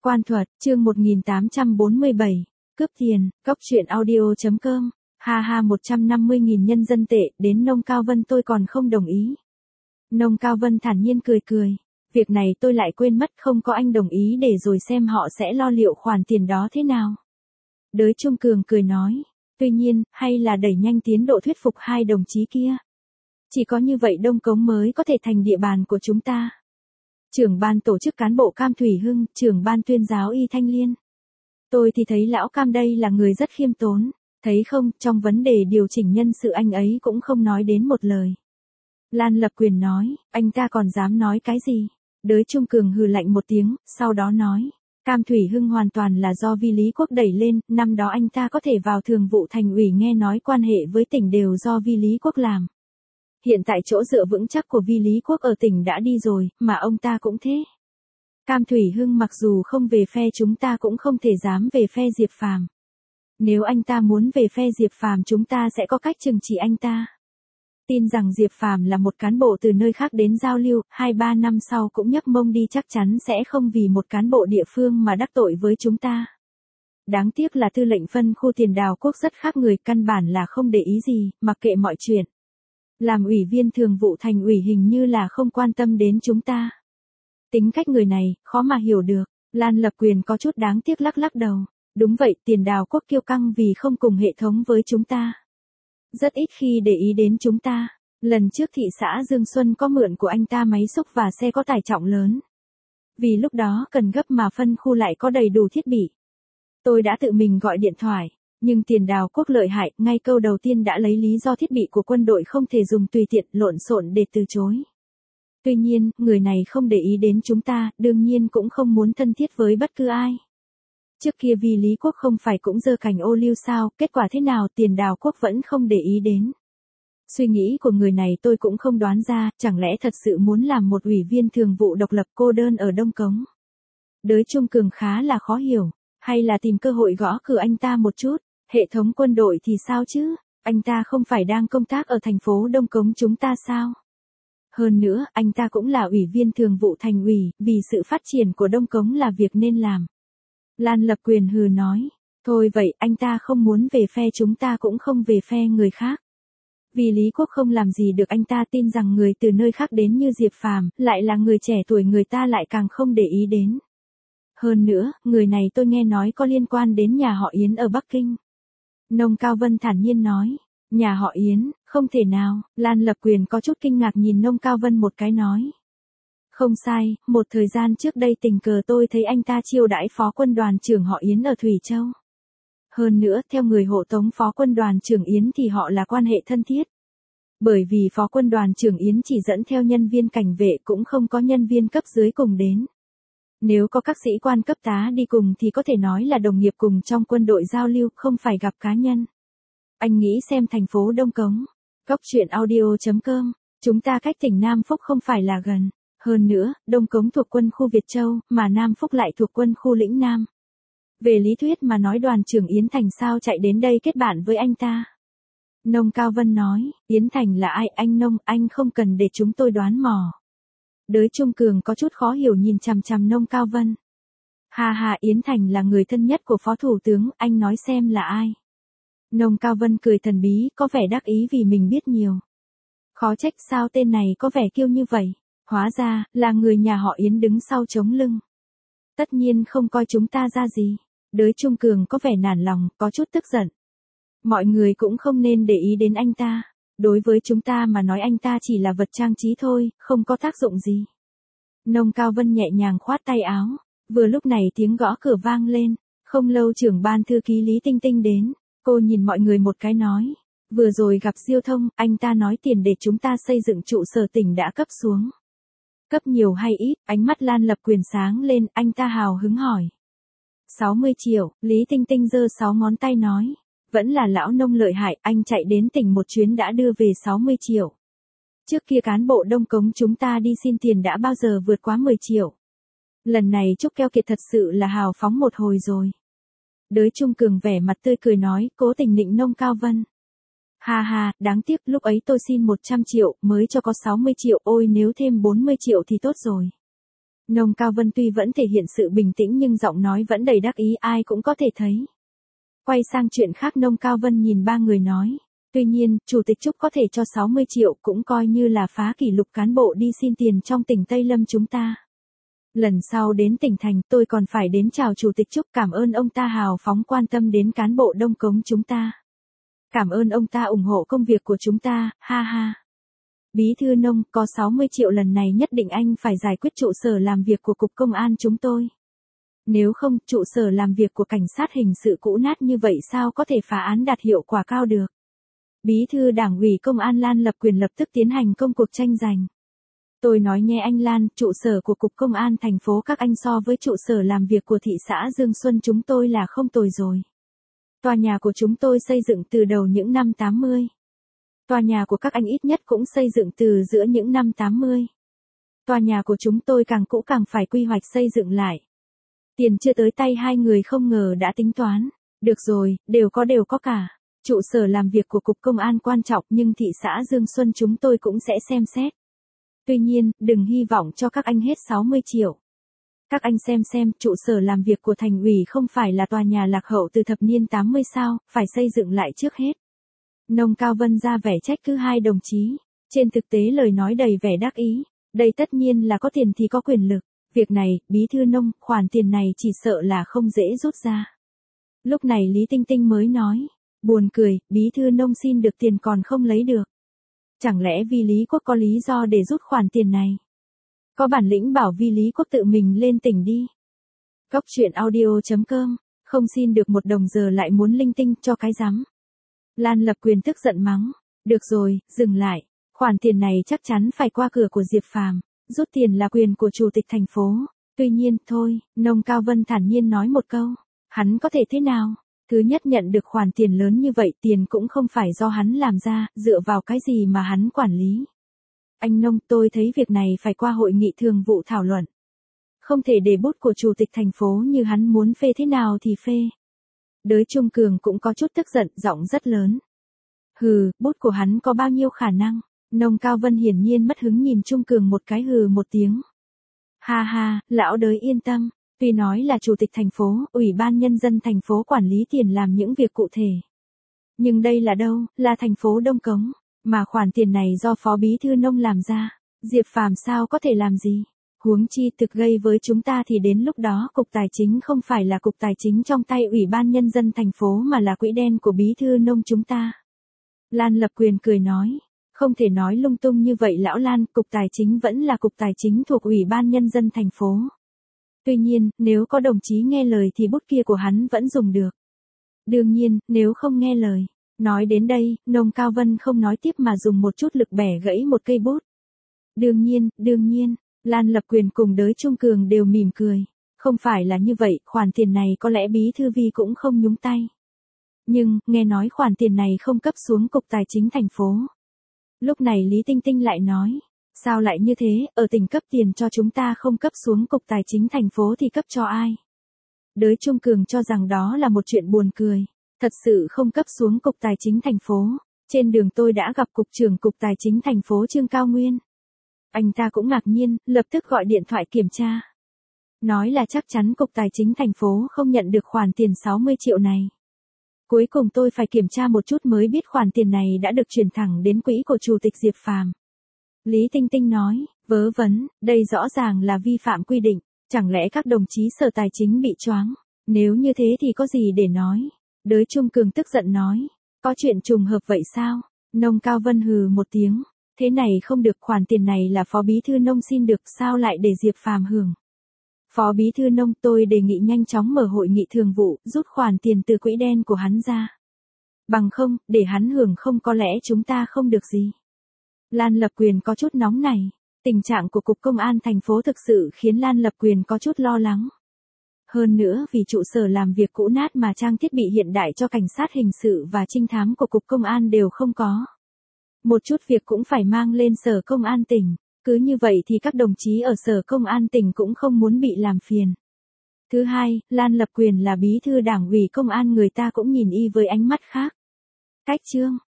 Quan thuật, chương 1847, cướp tiền, cóc truyện audio.com, ha ha 150.000 nhân dân tệ, đến Nông Cao Vân tôi còn không đồng ý. Nông Cao Vân thản nhiên cười cười, việc này tôi lại quên mất không có anh đồng ý để rồi xem họ sẽ lo liệu khoản tiền đó thế nào. Đới Trung Cường cười nói, tuy nhiên, hay là đẩy nhanh tiến độ thuyết phục hai đồng chí kia. Chỉ có như vậy Đông Cống mới có thể thành địa bàn của chúng ta. Trưởng ban tổ chức cán bộ Cam Thủy Hưng, trưởng ban tuyên giáo Y Thanh Liên. Tôi thì thấy lão Cam đây là người rất khiêm tốn, thấy không, trong vấn đề điều chỉnh nhân sự anh ấy cũng không nói đến một lời. Lan Lập Quyền nói, anh ta còn dám nói cái gì? Đới Trung Cường hừ lạnh một tiếng, sau đó nói, Cam Thủy Hưng hoàn toàn là do Vi Lý Quốc đẩy lên, năm đó anh ta có thể vào thường vụ thành ủy nghe nói quan hệ với tỉnh đều do Vi Lý Quốc làm. Hiện tại chỗ dựa vững chắc của Vi Lý Quốc ở tỉnh đã đi rồi, mà ông ta cũng thế. Cam Thủy Hưng mặc dù không về phe chúng ta cũng không thể dám về phe Diệp Phàm. Nếu anh ta muốn về phe Diệp Phàm chúng ta sẽ có cách trừng trị anh ta. Tin rằng Diệp Phàm là một cán bộ từ nơi khác đến giao lưu, 2-3 năm sau cũng nhấc mông đi chắc chắn sẽ không vì một cán bộ địa phương mà đắc tội với chúng ta. Đáng tiếc là tư lệnh phân khu Tiền Đào Quốc rất khác người, căn bản là không để ý gì, mặc kệ mọi chuyện. Làm ủy viên thường vụ thành ủy hình như là không quan tâm đến chúng ta. Tính cách người này, khó mà hiểu được. Lan Lập Quyền có chút đáng tiếc lắc lắc đầu. Đúng vậy, Tiền Đào Quốc kiêu căng vì không cùng hệ thống với chúng ta. Rất ít khi để ý đến chúng ta. Lần trước thị xã Dương Xuân có mượn của anh ta máy xúc và xe có tải trọng lớn. Vì lúc đó cần gấp mà phân khu lại có đầy đủ thiết bị. Tôi đã tự mình gọi điện thoại. Nhưng Tiền Đào Quốc lợi hại, ngay câu đầu tiên đã lấy lý do thiết bị của quân đội không thể dùng tùy tiện, lộn xộn để từ chối. Tuy nhiên, người này không để ý đến chúng ta, đương nhiên cũng không muốn thân thiết với bất cứ ai. Trước kia Vi Lý Quốc không phải cũng giơ cành ô liu sao, kết quả thế nào Tiền Đào Quốc vẫn không để ý đến. Suy nghĩ của người này tôi cũng không đoán ra, chẳng lẽ thật sự muốn làm một ủy viên thường vụ độc lập cô đơn ở Đông Cống. Đới Trung Cường khá là khó hiểu, hay là tìm cơ hội gõ cửa anh ta một chút. Hệ thống quân đội thì sao chứ, anh ta không phải đang công tác ở thành phố Đông Cống chúng ta sao? Hơn nữa, anh ta cũng là ủy viên thường vụ thành ủy, vì sự phát triển của Đông Cống là việc nên làm. Lan Lập Quyền hừ nói, thôi vậy, anh ta không muốn về phe chúng ta cũng không về phe người khác. Vì Lý Quốc không làm gì được anh ta, tin rằng người từ nơi khác đến như Diệp Phàm, lại là người trẻ tuổi người ta lại càng không để ý đến. Hơn nữa, người này tôi nghe nói có liên quan đến nhà họ Yến ở Bắc Kinh. Nông Cao Vân thản nhiên nói, nhà họ Yến, không thể nào, Lan Lập Quyền có chút kinh ngạc nhìn Nông Cao Vân một cái nói. Không sai, một thời gian trước đây tình cờ tôi thấy anh ta chiêu đãi phó quân đoàn trưởng họ Yến ở Thủy Châu. Hơn nữa, theo người hộ tống phó quân đoàn trưởng Yến thì họ là quan hệ thân thiết. Bởi vì phó quân đoàn trưởng Yến chỉ dẫn theo nhân viên cảnh vệ cũng không có nhân viên cấp dưới cùng đến. Nếu có các sĩ quan cấp tá đi cùng thì có thể nói là đồng nghiệp cùng trong quân đội giao lưu, không phải gặp cá nhân. Anh nghĩ xem thành phố Đông Cống, cóc truyện audio.com, chúng ta cách tỉnh Nam Phúc không phải là gần. Hơn nữa, Đông Cống thuộc quân khu Việt Châu, mà Nam Phúc lại thuộc quân khu Lĩnh Nam. Về lý thuyết mà nói đoàn trưởng Yến Thành sao chạy đến đây kết bạn với anh ta. Nông Cao Vân nói, Yến Thành là ai anh Nông, anh không cần để chúng tôi đoán mò. Đới Trung Cường có chút khó hiểu nhìn chằm chằm Nông Cao Vân. Ha ha, Yến Thành là người thân nhất của Phó Thủ tướng, anh nói xem là ai. Nông Cao Vân cười thần bí, có vẻ đắc ý vì mình biết nhiều. Khó trách sao tên này có vẻ kiêu như vậy. Hóa ra, là người nhà họ Yến đứng sau chống lưng. Tất nhiên không coi chúng ta ra gì. Đới Trung Cường có vẻ nản lòng, có chút tức giận. Mọi người cũng không nên để ý đến anh ta. Đối với chúng ta mà nói anh ta chỉ là vật trang trí thôi, không có tác dụng gì. Nông Cao Vân nhẹ nhàng khoát tay áo. Vừa lúc này tiếng gõ cửa vang lên. Không lâu trưởng ban thư ký Lý Tinh Tinh đến. Cô nhìn mọi người một cái nói. Vừa rồi gặp Diêu Thông, anh ta nói tiền để chúng ta xây dựng trụ sở tỉnh đã cấp xuống. Cấp nhiều hay ít, ánh mắt Lan Lập Quyền sáng lên, anh ta hào hứng hỏi. 60 triệu, Lý Tinh Tinh giơ 6 ngón tay nói. Vẫn là lão Nông lợi hại, anh chạy đến tỉnh một chuyến đã đưa về 60 triệu. Trước kia cán bộ Đông Cống chúng ta đi xin tiền đã bao giờ vượt quá 10 triệu. Lần này Trúc Keo Kiệt thật sự là hào phóng một hồi rồi. Đới Trung Cường vẻ mặt tươi cười nói, cố tình nịnh Nông Cao Vân. Ha ha, đáng tiếc lúc ấy tôi xin 100 triệu, mới cho có 60 triệu, ôi nếu thêm 40 triệu thì tốt rồi. Nông Cao Vân tuy vẫn thể hiện sự bình tĩnh nhưng giọng nói vẫn đầy đắc ý, ai cũng có thể thấy. Quay sang chuyện khác, Nông Cao Vân nhìn ba người nói. Tuy nhiên, Chủ tịch Trúc có thể cho 60 triệu cũng coi như là phá kỷ lục cán bộ đi xin tiền trong tỉnh Tây Lâm chúng ta. Lần sau đến tỉnh thành tôi còn phải đến chào Chủ tịch Trúc, cảm ơn ông ta hào phóng quan tâm đến cán bộ Đông Cống chúng ta. Cảm ơn ông ta ủng hộ công việc của chúng ta, ha ha. Bí thư Nông, có 60 triệu lần này nhất định anh phải giải quyết trụ sở làm việc của Cục Công an chúng tôi. Nếu không, trụ sở làm việc của cảnh sát hình sự cũ nát như vậy sao có thể phá án đạt hiệu quả cao được. Bí thư Đảng ủy Công an Lan Lập Quyền lập tức tiến hành công cuộc tranh giành. Tôi nói nghe anh Lan, trụ sở của Cục Công an thành phố các anh so với trụ sở làm việc của thị xã Dương Xuân chúng tôi là không tồi rồi. Tòa nhà của chúng tôi xây dựng từ đầu những năm 80. Tòa nhà của các anh ít nhất cũng xây dựng từ giữa những năm 80. Tòa nhà của chúng tôi càng cũ càng phải quy hoạch xây dựng lại. Tiền chưa tới tay hai người không ngờ đã tính toán. Được rồi, đều có cả. Trụ sở làm việc của Cục Công an quan trọng nhưng thị xã Dương Xuân chúng tôi cũng sẽ xem xét. Tuy nhiên, đừng hy vọng cho các anh hết 60 triệu. Các anh xem, trụ sở làm việc của thành ủy không phải là tòa nhà lạc hậu từ thập niên 80 sao, phải xây dựng lại trước hết. Nông Cao Vân ra vẻ trách cứ hai đồng chí. Trên thực tế lời nói đầy vẻ đắc ý. Đây tất nhiên là có tiền thì có quyền lực. Việc này, Bí thư Nông, khoản tiền này chỉ sợ là không dễ rút ra. Lúc này Lý Tinh Tinh mới nói. Buồn cười, Bí thư Nông xin được tiền còn không lấy được. Chẳng lẽ Vi Lý Quốc có lý do để rút khoản tiền này? Có bản lĩnh bảo Vi Lý Quốc tự mình lên tỉnh đi. Cốc truyện audio.com, không xin được 1 đồng giờ lại muốn linh tinh cho cái rắm. Lan Lập Quyền tức giận mắng. Được rồi, dừng lại. Khoản tiền này chắc chắn phải qua cửa của Diệp Phàm. Rút tiền là quyền của Chủ tịch thành phố. Tuy nhiên, thôi, Nông Cao Vân thản nhiên nói một câu. Hắn có thể thế nào? Thứ nhất, nhận được khoản tiền lớn như vậy, tiền cũng không phải do hắn làm ra, dựa vào cái gì mà hắn quản lý. Anh Nông, tôi thấy việc này phải qua hội nghị thường vụ thảo luận. Không thể để bút của Chủ tịch thành phố như hắn muốn phê thế nào thì phê. Đới Trung Cường cũng có chút tức giận, giọng rất lớn. Hừ, bút của hắn có bao nhiêu khả năng? Nông Cao Vân hiển nhiên mất hứng nhìn Trung Cường một cái, hừ một tiếng. Ha ha, lão Đới yên tâm. Tuy nói là Chủ tịch thành phố, Ủy ban Nhân dân thành phố quản lý tiền làm những việc cụ thể. Nhưng đây là đâu, là thành phố Đông Cống. Mà khoản tiền này do Phó Bí thư Nông làm ra. Diệp Phàm sao có thể làm gì? Huống chi thực gây với chúng ta thì đến lúc đó Cục Tài chính không phải là Cục Tài chính trong tay Ủy ban Nhân dân thành phố mà là quỹ đen của Bí thư Nông chúng ta. Lan Lập Quyền cười nói. Không thể nói lung tung như vậy lão Lan, Cục Tài chính vẫn là Cục Tài chính thuộc Ủy ban Nhân dân thành phố. Tuy nhiên, nếu có đồng chí nghe lời thì bút kia của hắn vẫn dùng được. Đương nhiên, nếu không nghe lời. Nói đến đây, Nông Cao Vân không nói tiếp mà dùng một chút lực bẻ gãy một cây bút. Đương nhiên, Lan Lập Quyền cùng Đới Trung Cường đều mỉm cười. Không phải là như vậy, khoản tiền này có lẽ Bí thư Vi cũng không nhúng tay. Nhưng, nghe nói khoản tiền này không cấp xuống Cục Tài chính thành phố. Lúc này Lý Tinh Tinh lại nói. Sao lại như thế, ở tỉnh cấp tiền cho chúng ta không cấp xuống Cục Tài chính thành phố thì cấp cho ai? Đới Trung Cường cho rằng đó là một chuyện buồn cười. Thật sự không cấp xuống Cục Tài chính thành phố. Trên đường tôi đã gặp Cục trưởng Cục Tài chính thành phố Trương Cao Nguyên. Anh ta cũng ngạc nhiên, lập tức gọi điện thoại kiểm tra. Nói là chắc chắn Cục Tài chính thành phố không nhận được khoản tiền 60 triệu này. Cuối cùng tôi phải kiểm tra một chút mới biết khoản tiền này đã được chuyển thẳng đến quỹ của Chủ tịch Diệp Phàm. Lý Tinh Tinh nói, vớ vẩn, đây rõ ràng là vi phạm quy định, chẳng lẽ các đồng chí Sở Tài chính bị choáng? Nếu như thế thì có gì để nói? Đới Trung Cường tức giận nói, có chuyện trùng hợp vậy sao? Nông Cao Vân hừ một tiếng, thế này không được, khoản tiền này là Phó Bí thư Nông xin được, sao lại để Diệp Phàm hưởng? Phó Bí thư Nông, tôi đề nghị nhanh chóng mở hội nghị thường vụ, rút khoản tiền từ quỹ đen của hắn ra. Bằng không, để hắn hưởng không có lẽ chúng ta không được gì. Lan Lập Quyền có chút nóng này. Tình trạng của Cục Công an thành phố thực sự khiến Lan Lập Quyền có chút lo lắng. Hơn nữa vì trụ sở làm việc cũ nát mà trang thiết bị hiện đại cho cảnh sát hình sự và trinh thám của Cục Công an đều không có. Một chút việc cũng phải mang lên Sở Công an tỉnh. Cứ như vậy thì các đồng chí ở Sở Công an tỉnh cũng không muốn bị làm phiền. Thứ hai, Lan Lập Quyền là bí thư Đảng ủy Công an, người ta cũng nhìn y với ánh mắt khác. Cách chương